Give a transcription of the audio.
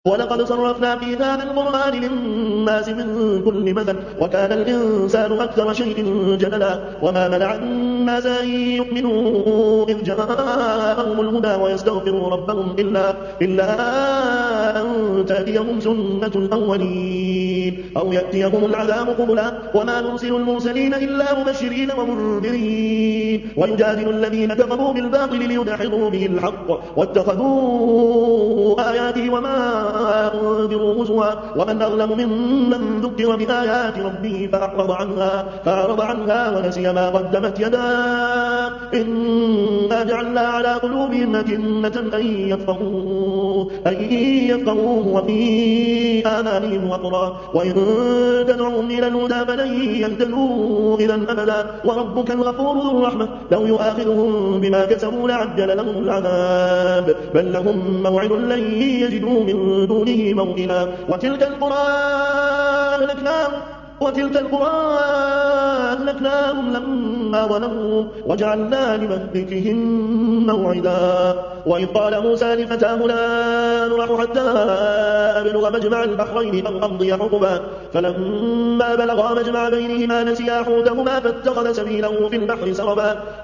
ولقد صرفنا في هذا القرآن للناس من كل مثل وكان الإنسان أكثر شيء جدلا وما منع الناس أن يؤمنوا إذ جاءهم الهدى ويستغفروا ربهم إلا أن تأتيهم سنة الأولين أو يأتيهم العذاب قبلا وما نرسل المرسلين إلا مبشرين ومنذرين ويجادل الذين كفروا بالباطل ليدحضوا به الحق واتخذوا آياتي وما أنذروا هزوا ومن أظلم ممن ذكر بآيات ربه فأعرض عنها ونسي ما قدمت يداه إنا جعلنا على قلوبهم أكنة أن يفقهوه وفي آذانهم وقرا وإن تدعوهم إلى الهدى فلن يهتدوا إذا أبدا وربك الغفور ذو الرحمة لو يؤاخذهم بما كسبوا لعجل لهم العذاب بل لهم موعد لن يجدوا من دونه موئلا وتلك القرى أهلكناهم لما ظلموا وجعلنا لمهلكهم موعدا وإذ قال موسى لفتاه لا نبرح حتى أبلغ مجمع البحرين أو أمضي حقبا فلما بلغا مجمع بينهما نسيا حوتهما فاتخذ سبيله في البحر سربا